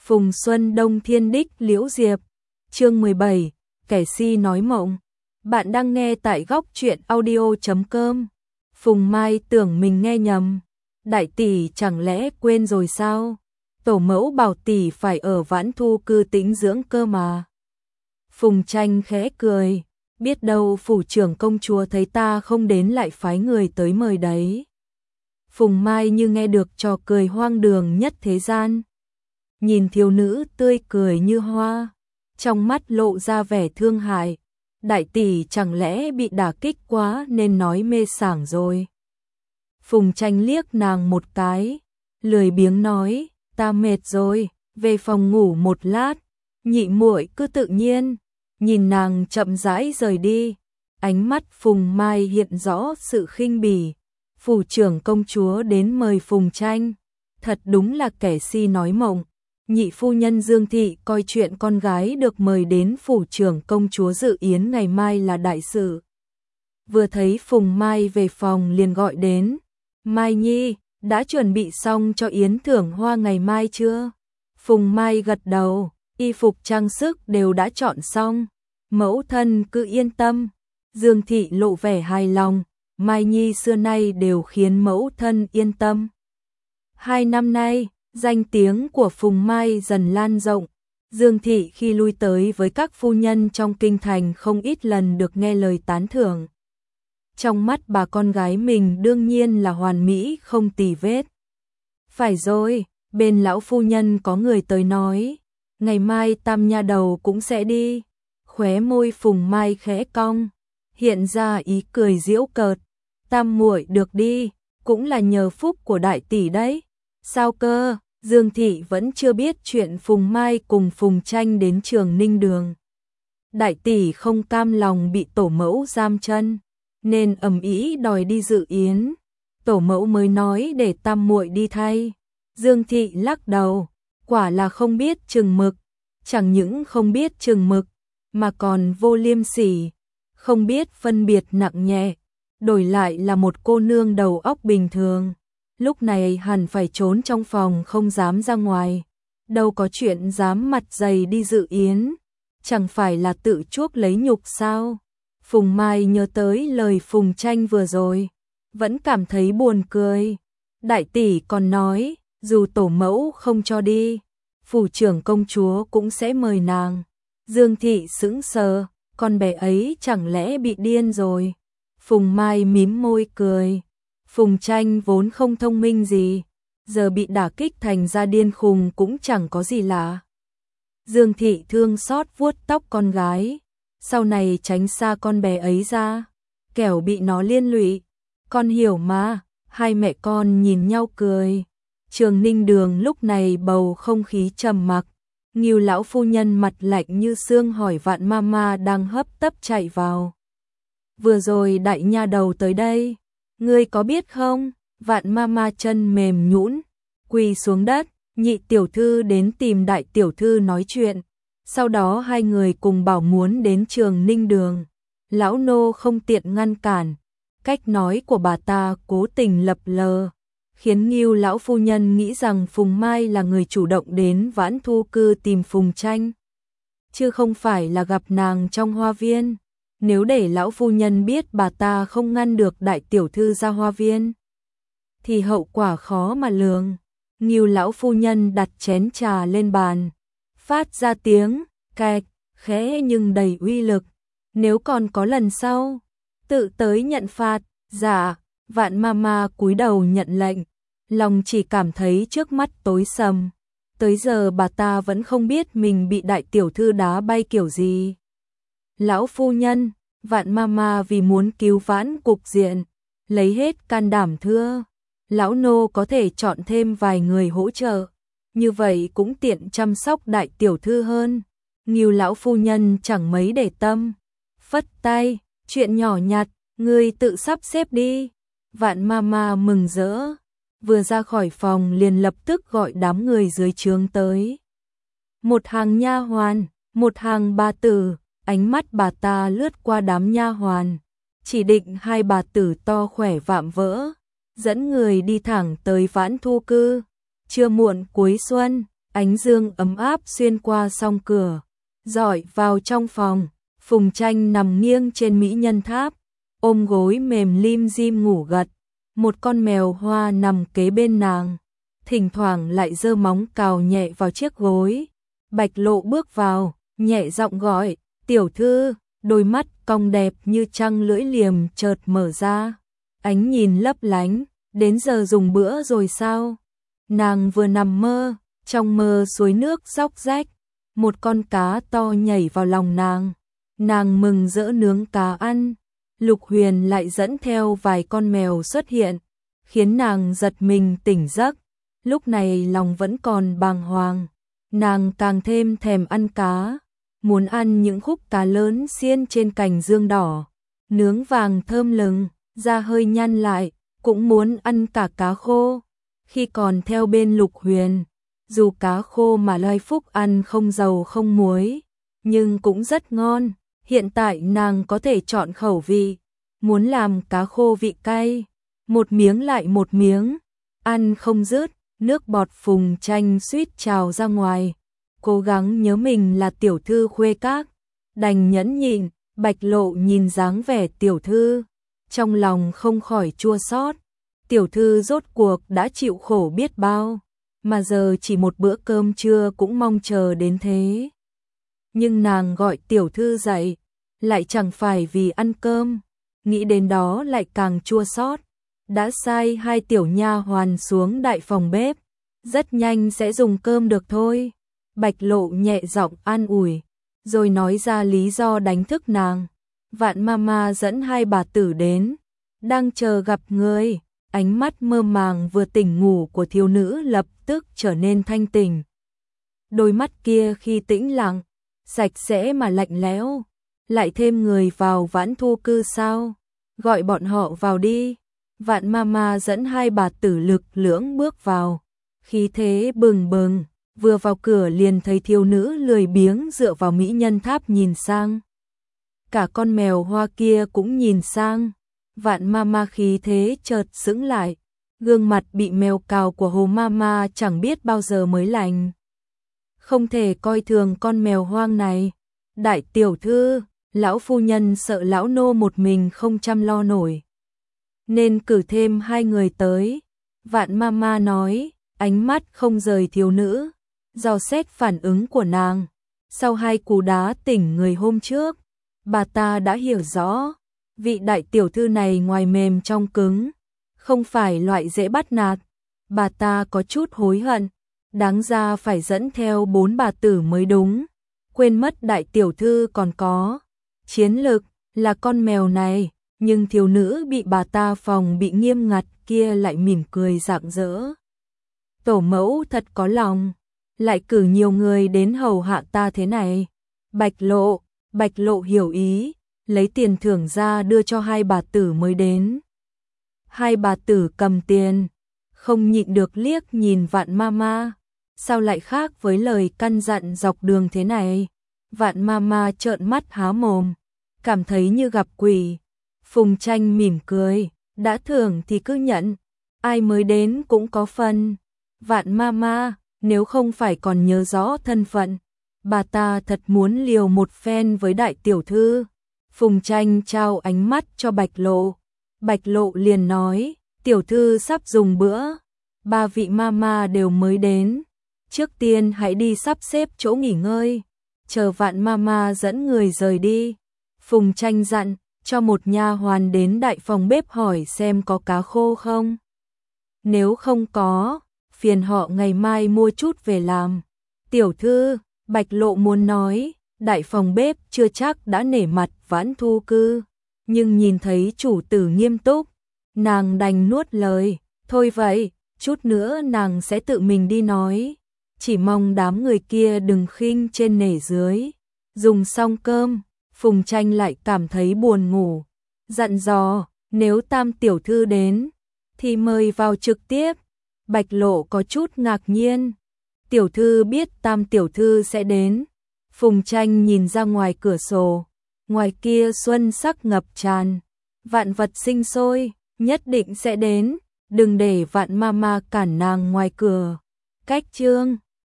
Phùng Xuân Đông Thiên Đích Liễu Diệp. Chương 17, kẻ si nói mộng. Bạn đang nghe tại góc truyện audio.com. Phùng Mai tưởng mình nghe nhầm. Đại tỷ chẳng lẽ quên rồi sao? Tổ mẫu bảo tỷ phải ở Vãn Thu cư tĩnh dưỡng cơ mà. Phùng Tranh khẽ cười, biết đâu phủ trưởng công chúa thấy ta không đến lại phái người tới mời đấy. Phùng Mai như nghe được trò cười hoang đường nhất thế gian. Nhìn thiếu nữ tươi cười như hoa, trong mắt lộ ra vẻ thương hại. Đại tỷ chẳng lẽ bị đả kích quá nên nói mê sảng rồi. Phùng Tranh liếc nàng một cái, lười biếng nói, ta mệt rồi, về phòng ngủ một lát. Nhị muội cứ tự nhiên. Nhìn nàng chậm rãi rời đi, ánh mắt Phùng Mai hiện rõ sự khinh bỉ. Phủ trưởng công chúa đến mời Phùng Tranh, thật đúng là kẻ si nói mộng. Nhị phu nhân Dương Thị coi chuyện con gái được mời đến phủ trưởng công chúa dự yến ngày mai là đại sự. Vừa thấy Phùng Mai về phòng liền gọi đến, Mai Nhi, đã chuẩn bị xong cho yến thưởng hoa ngày mai chưa? Phùng Mai gật đầu, y phục trang sức đều đã chọn xong, mẫu thân cứ yên tâm. Dương Thị lộ vẻ hài lòng, Mai Nhi xưa nay đều khiến mẫu thân yên tâm. 2 năm nay, danh tiếng của Phùng Mai dần lan rộng. Dương Thị khi lui tới với các phu nhân trong kinh thành không ít lần được nghe lời tán thưởng. Trong mắt bà con gái mình đương nhiên là hoàn mỹ không tì vết. Phải rồi, bên lão phu nhân có người tới nói, ngày mai Tam nha đầu cũng sẽ đi. Khóe môi Phùng Mai khẽ cong, hiện ra ý cười giễu cợt. Tam muội được đi, cũng là nhờ phúc của đại tỷ đấy. Sao cơ? Dương Thị vẫn chưa biết chuyện Phùng Mai cùng Phùng Tranh đến Trường Ninh Đường. Đại tỷ không cam lòng bị tổ mẫu giam chân, nên ầm ĩ đòi đi dự yến. Tổ mẫu mới nói để tam muội đi thay. Dương Thị lắc đầu, quả là không biết chừng mực, chẳng những không biết chừng mực, mà còn vô liêm sỉ, không biết phân biệt nặng nhẹ. Đổi lại là một cô nương đầu óc bình thường, lúc này hẳn phải trốn trong phòng không dám ra ngoài, đâu có chuyện dám mặt dày đi dự yến, chẳng phải là tự chuốc lấy nhục sao? Phùng Mai nhớ tới lời Phùng Tranh vừa rồi, vẫn cảm thấy buồn cười. Đại tỷ còn nói, dù tổ mẫu không cho đi, phủ trưởng công chúa cũng sẽ mời nàng. Dương Thị sững sờ, con bé ấy chẳng lẽ bị điên rồi? Phùng Mai mím môi cười. Phùng Tranh vốn không thông minh gì, giờ bị đả kích thành ra điên khùng cũng chẳng có gì lạ. Dương Thị thương xót vuốt tóc con gái, sau này tránh xa con bé ấy ra, kẻo bị nó liên lụy. Con hiểu mà. Hai mẹ con nhìn nhau cười. Trường Ninh Đường lúc này bầu không khí trầm mặc. Ngưu lão phu nhân mặt lạnh như xương hỏi Vạn Mama đang hấp tấp chạy vào. Vừa rồi đại nha đầu tới đây, ngươi có biết không? Vạn Mama chân mềm nhũn, quỳ xuống đất. Nhị tiểu thư đến tìm đại tiểu thư nói chuyện. Sau đó hai người cùng bảo muốn đến Trường Ninh Đường. Lão nô không tiện ngăn cản. Cách nói của bà ta cố tình lập lờ, khiến Ngưu lão phu nhân nghĩ rằng Phùng Mai là người chủ động đến Vãn Thu cư tìm Phùng Tranh, chứ không phải là gặp nàng trong hoa viên. Nếu để lão phu nhân biết bà ta không ngăn được đại tiểu thư ra hoa viên, thì hậu quả khó mà lường. Ngưu lão phu nhân đặt chén trà lên bàn, phát ra tiếng cạch khẽ nhưng đầy uy lực. Nếu còn có lần sau, tự tới nhận phạt. Dạ. Vạn Mama cúi đầu nhận lệnh, lòng chỉ cảm thấy trước mắt tối sầm. Tới giờ bà ta vẫn không biết mình bị đại tiểu thư đá bay kiểu gì. Lão phu nhân, Vạn Mama vì muốn cứu vãn cục diện, lấy hết can đảm thưa, lão nô có thể chọn thêm vài người hỗ trợ, như vậy cũng tiện chăm sóc đại tiểu thư hơn. Ngưu lão phu nhân chẳng mấy để tâm, phất tay, chuyện nhỏ nhặt, ngươi tự sắp xếp đi. Vạn Mama mừng rỡ, vừa ra khỏi phòng liền lập tức gọi đám người dưới trướng tới. Một hàng nha hoàn, một hàng bà tử, ánh mắt bà ta lướt qua đám nha hoàn, chỉ định hai bà tử to khỏe vạm vỡ, dẫn người đi thẳng tới Vãn Thu cư. Chưa muộn cuối xuân, Ánh dương ấm áp xuyên qua song cửa, rọi vào trong phòng. Phùng Tranh nằm nghiêng trên mỹ nhân tháp, ôm gối mềm lim dim ngủ gật. Một con mèo hoa nằm kế bên nàng, thỉnh thoảng lại giơ móng cào nhẹ vào chiếc gối. Bạch Lộ bước vào, nhẹ giọng gọi, "Tiểu thư." Đôi mắt cong đẹp như trăng lưỡi liềm chợt mở ra, ánh nhìn lấp lánh, "Đến giờ dùng bữa rồi sao?" Nàng vừa nằm mơ, trong mơ suối nước róc rách, một con cá to nhảy vào lòng nàng. Nàng mừng rỡ nướng cá ăn. Lục Huyền lại dẫn theo vài con mèo xuất hiện, khiến nàng giật mình tỉnh giấc. Lúc này lòng vẫn còn bàng hoàng, nàng càng thêm thèm ăn cá, muốn ăn những khúc cá lớn xiên trên cành dương đỏ, nướng vàng thơm lừng, da hơi nhăn lại, cũng muốn ăn cả cá khô. Khi còn theo bên Lục Huyền, dù cá khô mà Lai Phúc ăn không dầu không muối, nhưng cũng rất ngon. Hiện tại nàng có thể chọn khẩu vị, muốn làm cá khô vị cay, một miếng lại một miếng, ăn không dứt. Nước bọt Phùng Tranh suýt trào ra ngoài, cố gắng nhớ mình là tiểu thư khuê các, đành nhẫn nhịn. Bạch Lộ nhìn dáng vẻ tiểu thư, trong lòng không khỏi chua xót. Tiểu thư rốt cuộc đã chịu khổ biết bao, mà giờ chỉ một bữa cơm trưa cũng mong chờ đến thế. Nhưng nàng gọi tiểu thư dậy, lại chẳng phải vì ăn cơm, nghĩ đến đó lại càng chua xót. Đã sai hai tiểu nha hoàn xuống đại phòng bếp, rất nhanh sẽ dùng cơm được thôi. Bạch Lộ nhẹ giọng an ủi, rồi nói ra lý do đánh thức nàng. Vạn Mama dẫn hai bà tử đến, đang chờ gặp người. Ánh mắt mơ màng vừa tỉnh ngủ của thiếu nữ lập tức trở nên thanh tỉnh. Đôi mắt kia khi tĩnh lặng, sạch sẽ mà lạnh lẽo. Lại thêm người vào Vãn Thu cư sao? Gọi bọn họ vào đi. Vạn Mama dẫn hai bà tử lực lưỡng bước vào, khí thế bừng bừng, vừa vào cửa liền thấy thiếu nữ lười biếng dựa vào mỹ nhân tháp nhìn sang. Cả con mèo hoa kia cũng nhìn sang. Vạn Mama khí thế chợt sững lại, gương mặt bị mèo cào của Hồ Mama chẳng biết bao giờ mới lành. Không thể coi thường con mèo hoang này. Đại tiểu thư, lão phu nhân sợ lão nô một mình không chăm lo nổi, nên cử thêm hai người tới. Vạn Mama nói, ánh mắt không rời thiếu nữ, dò xét phản ứng của nàng. Sau hai cú đá tỉnh người hôm trước, bà ta đã hiểu rõ, vị đại tiểu thư này ngoài mềm trong cứng, không phải loại dễ bắt nạt. Bà ta có chút hối hận, đáng ra phải dẫn theo 4 bà tử mới đúng, quên mất đại tiểu thư còn có chiến lực là con mèo này. Nhưng thiếu nữ bị bà ta phòng bị nghiêm ngặt kia lại mỉm cười rạng rỡ. Tổ mẫu thật có lòng, lại cử nhiều người đến hầu hạ ta thế này. Bạch Lộ hiểu ý, lấy tiền thưởng ra đưa cho hai bà tử mới đến. Hai bà tử cầm tiền, không nhịn được liếc nhìn Vạn Mama, sao lại khác với lời căn dặn dọc đường thế này. Vạn Mama trợn mắt há mồm, cảm thấy như gặp quỷ. Phùng Tranh mỉm cười, đã thưởng thì cứ nhận, ai mới đến cũng có phần. Vạn Mama, nếu không phải còn nhớ rõ thân phận, bà ta thật muốn liều một phen với đại tiểu thư. Phùng Tranh trao ánh mắt cho Bạch Lộ. Bạch Lộ liền nói, tiểu thư sắp dùng bữa, ba vị mama đều mới đến, trước tiên hãy đi sắp xếp chỗ nghỉ ngơi, chờ Vạn Mama dẫn người rời đi. Phùng Tranh dặn, cho một nha hoàn đến đại phòng bếp hỏi xem có cá khô không. Nếu không có, phiền họ ngày mai mua chút về làm. Tiểu thư, Bạch Lộ muốn nói, đại phòng bếp chưa chắc đã nể mặt Vãn Thu cư, nhưng nhìn thấy chủ tử nghiêm túc, nàng đành nuốt lời, thôi vậy, chút nữa nàng sẽ tự mình đi nói, chỉ mong đám người kia đừng khinh trên nể dưới. Dùng xong cơm, Phùng Tranh lại cảm thấy buồn ngủ, dặn dò, nếu Tam tiểu thư đến, thì mời vào trực tiếp. Bạch Lộ có chút ngạc nhiên, tiểu thư biết Tam tiểu thư sẽ đến. Phùng Tranh nhìn ra ngoài cửa sổ, ngoài kia xuân sắc ngập tràn, vạn vật sinh sôi, nhất định sẽ đến, đừng để Vạn Mama cản nàng ngoài cửa. Cách chương